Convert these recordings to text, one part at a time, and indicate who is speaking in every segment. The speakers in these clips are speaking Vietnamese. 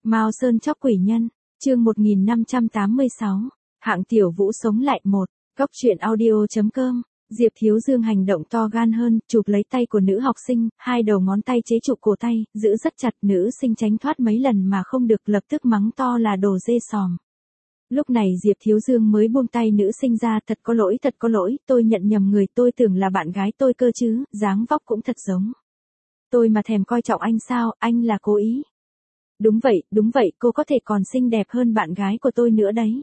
Speaker 1: Mao Sơn chóc quỷ nhân, chương 1586, hạng Tiểu Vũ sống lại một, góc truyện audio.com, Diệp Thiếu Dương hành động to gan hơn, chụp lấy tay của nữ học sinh, hai đầu ngón tay chế trụ cổ tay, giữ rất chặt, nữ sinh tránh thoát mấy lần mà không được, lập tức mắng to là đồ dê sòm. Lúc này Diệp Thiếu Dương mới buông tay nữ sinh ra, thật có lỗi, tôi nhận nhầm người, tôi tưởng là bạn gái tôi cơ chứ, dáng vóc cũng thật giống. Tôi mà thèm coi trọng anh sao, anh là cố ý. Đúng vậy, cô có thể còn xinh đẹp hơn bạn gái của tôi nữa đấy.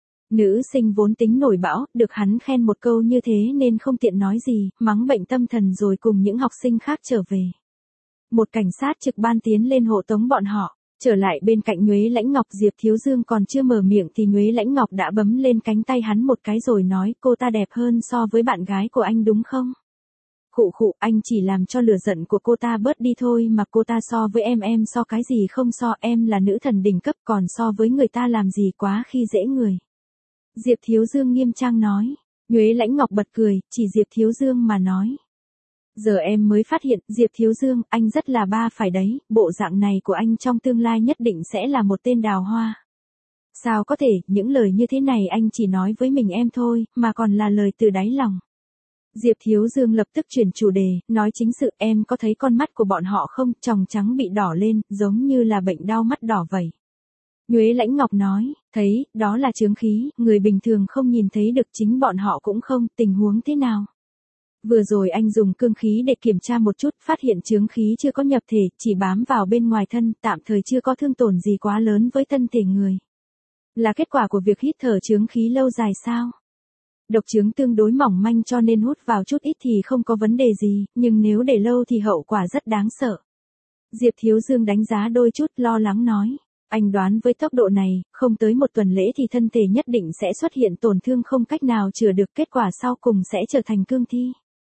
Speaker 1: Nữ sinh vốn tính nổi bão, được hắn khen một câu như thế nên không tiện nói gì, mắng bệnh tâm thần rồi cùng những học sinh khác trở về. Một cảnh sát trực ban tiến lên hộ tống bọn họ, trở lại bên cạnh Nhuế Lãnh Ngọc. Diệp Thiếu Dương còn chưa mở miệng thì Nhuế Lãnh Ngọc đã bấm lên cánh tay hắn một cái rồi nói, cô ta đẹp hơn so với bạn gái của anh đúng không? Khụ, anh chỉ làm cho lửa giận của cô ta bớt đi thôi mà, cô ta so với em so cái gì không so, em là nữ thần đỉnh cấp còn so với người ta làm gì, quá khi dễ người. Diệp Thiếu Dương nghiêm trang nói. Nhuế Lãnh Ngọc bật cười, chỉ Diệp Thiếu Dương mà nói. Giờ em mới phát hiện, Diệp Thiếu Dương, anh rất là ba phải đấy, bộ dạng này của anh trong tương lai nhất định sẽ là một tên đào hoa. Sao có thể, những lời như thế này anh chỉ nói với mình em thôi, mà còn là lời từ đáy lòng. Diệp Thiếu Dương lập tức chuyển chủ đề, nói chính sự, em có thấy con mắt của bọn họ không, tròng trắng bị đỏ lên, giống như là bệnh đau mắt đỏ vậy. Nhuế Lãnh Ngọc nói, thấy, đó là chướng khí, người bình thường không nhìn thấy được, chính bọn họ cũng không, tình huống thế nào? Vừa rồi anh dùng cương khí để kiểm tra một chút, phát hiện chướng khí chưa có nhập thể, chỉ bám vào bên ngoài thân, tạm thời chưa có thương tổn gì quá lớn với thân thể người. Là kết quả của việc hít thở chướng khí lâu dài sao? Độc chướng tương đối mỏng manh cho nên hút vào chút ít thì không có vấn đề gì, nhưng nếu để lâu thì hậu quả rất đáng sợ. Diệp Thiếu Dương đánh giá đôi chút, lo lắng nói. Anh đoán với tốc độ này, không tới một tuần lễ thì thân thể nhất định sẽ xuất hiện tổn thương không cách nào chữa được, kết quả sau cùng sẽ trở thành cương thi.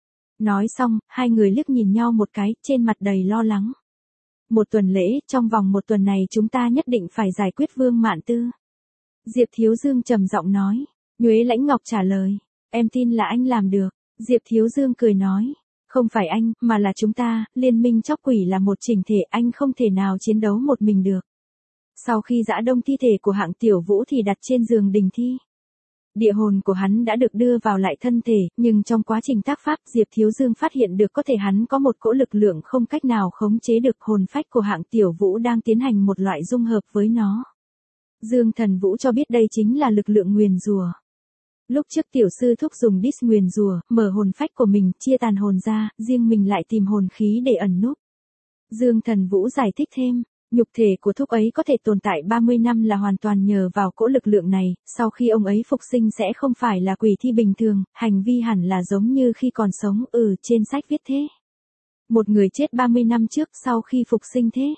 Speaker 1: Nói xong, hai người liếc nhìn nhau một cái, trên mặt đầy lo lắng. Một tuần lễ, trong vòng một tuần này chúng ta nhất định phải giải quyết Vương Mạn Tư. Diệp Thiếu Dương trầm giọng nói. Nhuế Lãnh Ngọc trả lời. Em tin là anh làm được. Diệp Thiếu Dương cười nói. Không phải anh, mà là chúng ta, liên minh chóc quỷ là một chỉnh thể, anh không thể nào chiến đấu một mình được. Sau khi giã đông thi thể của hạng Tiểu Vũ thì đặt trên giường đình thi. Địa hồn của hắn đã được đưa vào lại thân thể, nhưng trong quá trình tác pháp Diệp Thiếu Dương phát hiện được có thể hắn có một cỗ lực lượng không cách nào khống chế được, hồn phách của hạng Tiểu Vũ đang tiến hành một loại dung hợp với nó. Dương Thần Vũ cho biết đây chính là lực lượng nguyền rủa. Lúc trước tiểu sư thúc dùng đít nguyền rủa, mở hồn phách của mình, chia tàn hồn ra, riêng mình lại tìm hồn khí để ẩn núp. Dương Thần Vũ giải thích thêm. Nhục thể của thúc ấy có thể tồn tại 30 năm là hoàn toàn nhờ vào cỗ lực lượng này, sau khi ông ấy phục sinh sẽ không phải là quỷ thi bình thường, hành vi hẳn là giống như khi còn sống, trên sách viết thế. Một người chết 30 năm trước sau khi phục sinh thế.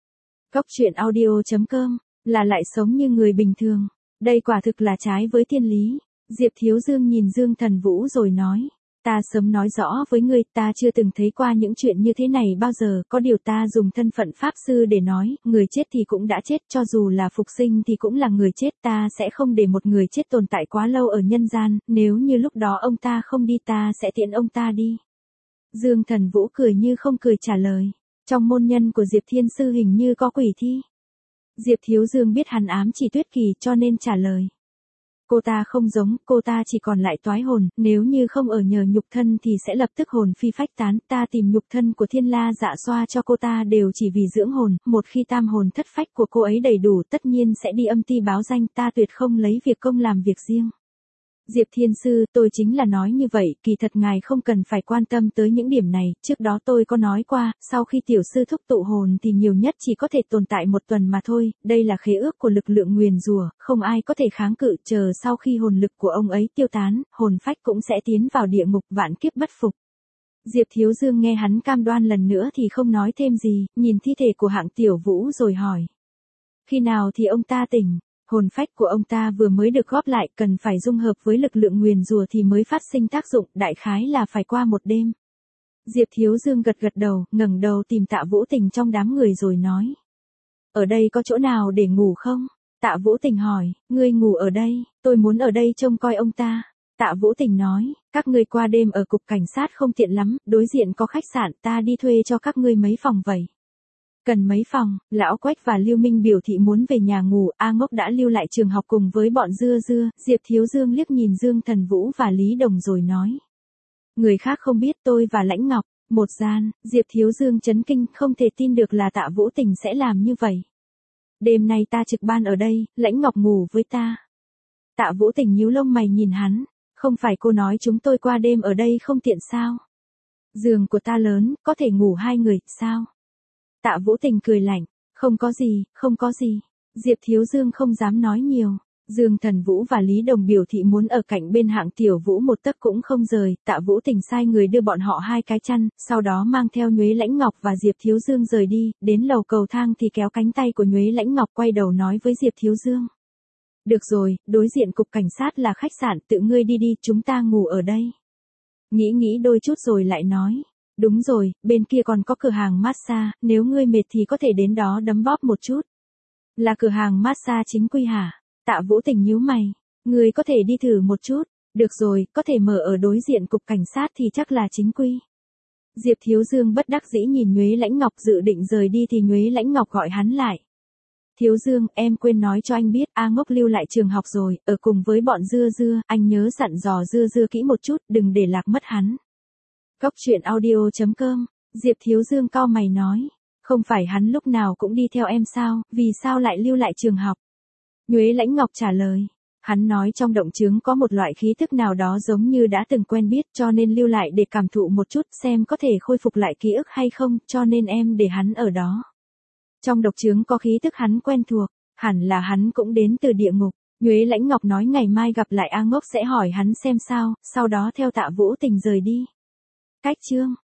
Speaker 1: Góc truyện audio.com, là lại sống như người bình thường. Đây quả thực là trái với thiên lý. Diệp Thiếu Dương nhìn Dương Thần Vũ rồi nói. Ta sớm nói rõ với ngươi, ta chưa từng thấy qua những chuyện như thế này bao giờ, có điều ta dùng thân phận pháp sư để nói, người chết thì cũng đã chết, cho dù là phục sinh thì cũng là người chết, ta sẽ không để một người chết tồn tại quá lâu ở nhân gian, nếu như lúc đó ông ta không đi ta sẽ tiễn ông ta đi. Dương Thần Vũ cười như không cười trả lời, trong môn nhân của Diệp Thiên Sư hình như có quỷ thi. Diệp Thiếu Dương biết hắn ám chỉ Tuyết Kỳ cho nên trả lời. Cô ta không giống, cô ta chỉ còn lại toái hồn, nếu như không ở nhờ nhục thân thì sẽ lập tức hồn phi phách tán, ta tìm nhục thân của Thiên La Dạ Xoa cho cô ta đều chỉ vì dưỡng hồn, một khi tam hồn thất phách của cô ấy đầy đủ tất nhiên sẽ đi âm ty báo danh, ta tuyệt không lấy việc công làm việc riêng. Diệp Thiên Sư, tôi chính là nói như vậy, kỳ thật ngài không cần phải quan tâm tới những điểm này, trước đó tôi có nói qua, sau khi tiểu sư thúc tụ hồn thì nhiều nhất chỉ có thể tồn tại một tuần mà thôi, đây là khế ước của lực lượng nguyền rủa, không ai có thể kháng cự, chờ sau khi hồn lực của ông ấy tiêu tán, hồn phách cũng sẽ tiến vào địa ngục vạn kiếp bất phục. Diệp Thiếu Dương nghe hắn cam đoan lần nữa thì không nói thêm gì, nhìn thi thể của hạng Tiểu Vũ rồi hỏi. Khi nào thì ông ta tỉnh? Hồn phách của ông ta vừa mới được góp lại, cần phải dung hợp với lực lượng nguyền rủa thì mới phát sinh tác dụng, đại khái là phải qua một đêm. Diệp Thiếu Dương gật đầu, ngẩng đầu tìm Tạ Vũ Tình trong đám người rồi nói. Ở đây có chỗ nào để ngủ không? Tạ Vũ Tình hỏi, ngươi ngủ ở đây, tôi muốn ở đây trông coi ông ta. Tạ Vũ Tình nói, các ngươi qua đêm ở cục cảnh sát không tiện lắm, đối diện có khách sạn, ta đi thuê cho các ngươi mấy phòng vậy. Cần mấy phòng, Lão Quách và Lưu Minh biểu thị muốn về nhà ngủ, A Ngốc đã lưu lại trường học cùng với bọn Dưa Dưa, Diệp Thiếu Dương liếc nhìn Dương Thần Vũ và Lý Đồng rồi nói. Người khác không biết tôi và Lãnh Ngọc, một gian, Diệp Thiếu Dương chấn kinh không thể tin được là Tạ Vũ Tình sẽ làm như vậy. Đêm nay ta trực ban ở đây, Lãnh Ngọc ngủ với ta. Tạ Vũ Tình nhíu lông mày nhìn hắn, không phải cô nói chúng tôi qua đêm ở đây không tiện sao? Giường của ta lớn, có thể ngủ 2 người, sao? Tạ Vũ Tình cười lạnh, không có gì, không có gì. Diệp Thiếu Dương không dám nói nhiều. Dương Thần Vũ và Lý Đồng biểu thị muốn ở cạnh bên Hạng Tiểu Vũ một tấc cũng không rời, Tạ Vũ Tình sai người đưa bọn họ 2 cái chăn, sau đó mang theo Nhuế Lãnh Ngọc và Diệp Thiếu Dương rời đi, đến lầu cầu thang thì kéo cánh tay của Nhuế Lãnh Ngọc quay đầu nói với Diệp Thiếu Dương. Được rồi, đối diện cục cảnh sát là khách sạn, tự ngươi đi đi, chúng ta ngủ ở đây. Nghĩ đôi chút rồi lại nói. Đúng rồi, bên kia còn có cửa hàng massage, nếu ngươi mệt thì có thể đến đó đấm bóp một chút. Là cửa hàng massage chính quy hả? Tạ Vũ Tình nhíu mày. Ngươi có thể đi thử một chút. Được rồi, có thể mở ở đối diện cục cảnh sát thì chắc là chính quy. Diệp Thiếu Dương bất đắc dĩ nhìn Nhuế Lãnh Ngọc dự định rời đi thì Nhuế Lãnh Ngọc gọi hắn lại. Thiếu Dương, em quên nói cho anh biết, A Ngốc lưu lại trường học rồi, ở cùng với bọn Dưa Dưa, anh nhớ dặn dò Dưa Dưa kỹ một chút, đừng để lạc mất hắn. Góc truyện audio.com, Diệp Thiếu Dương cau mày nói, không phải hắn lúc nào cũng đi theo em sao, vì sao lại lưu lại trường học? Nhuế Lãnh Ngọc trả lời, hắn nói trong động chướng có một loại khí thức nào đó giống như đã từng quen biết cho nên lưu lại để cảm thụ một chút xem có thể khôi phục lại ký ức hay không, cho nên em để hắn ở đó. Trong độc chướng có khí thức hắn quen thuộc, hẳn là hắn cũng đến từ địa ngục. Nhuế Lãnh Ngọc nói ngày mai gặp lại A Ngốc sẽ hỏi hắn xem sao, sau đó theo Tạ Vũ Tình rời đi. Cách chương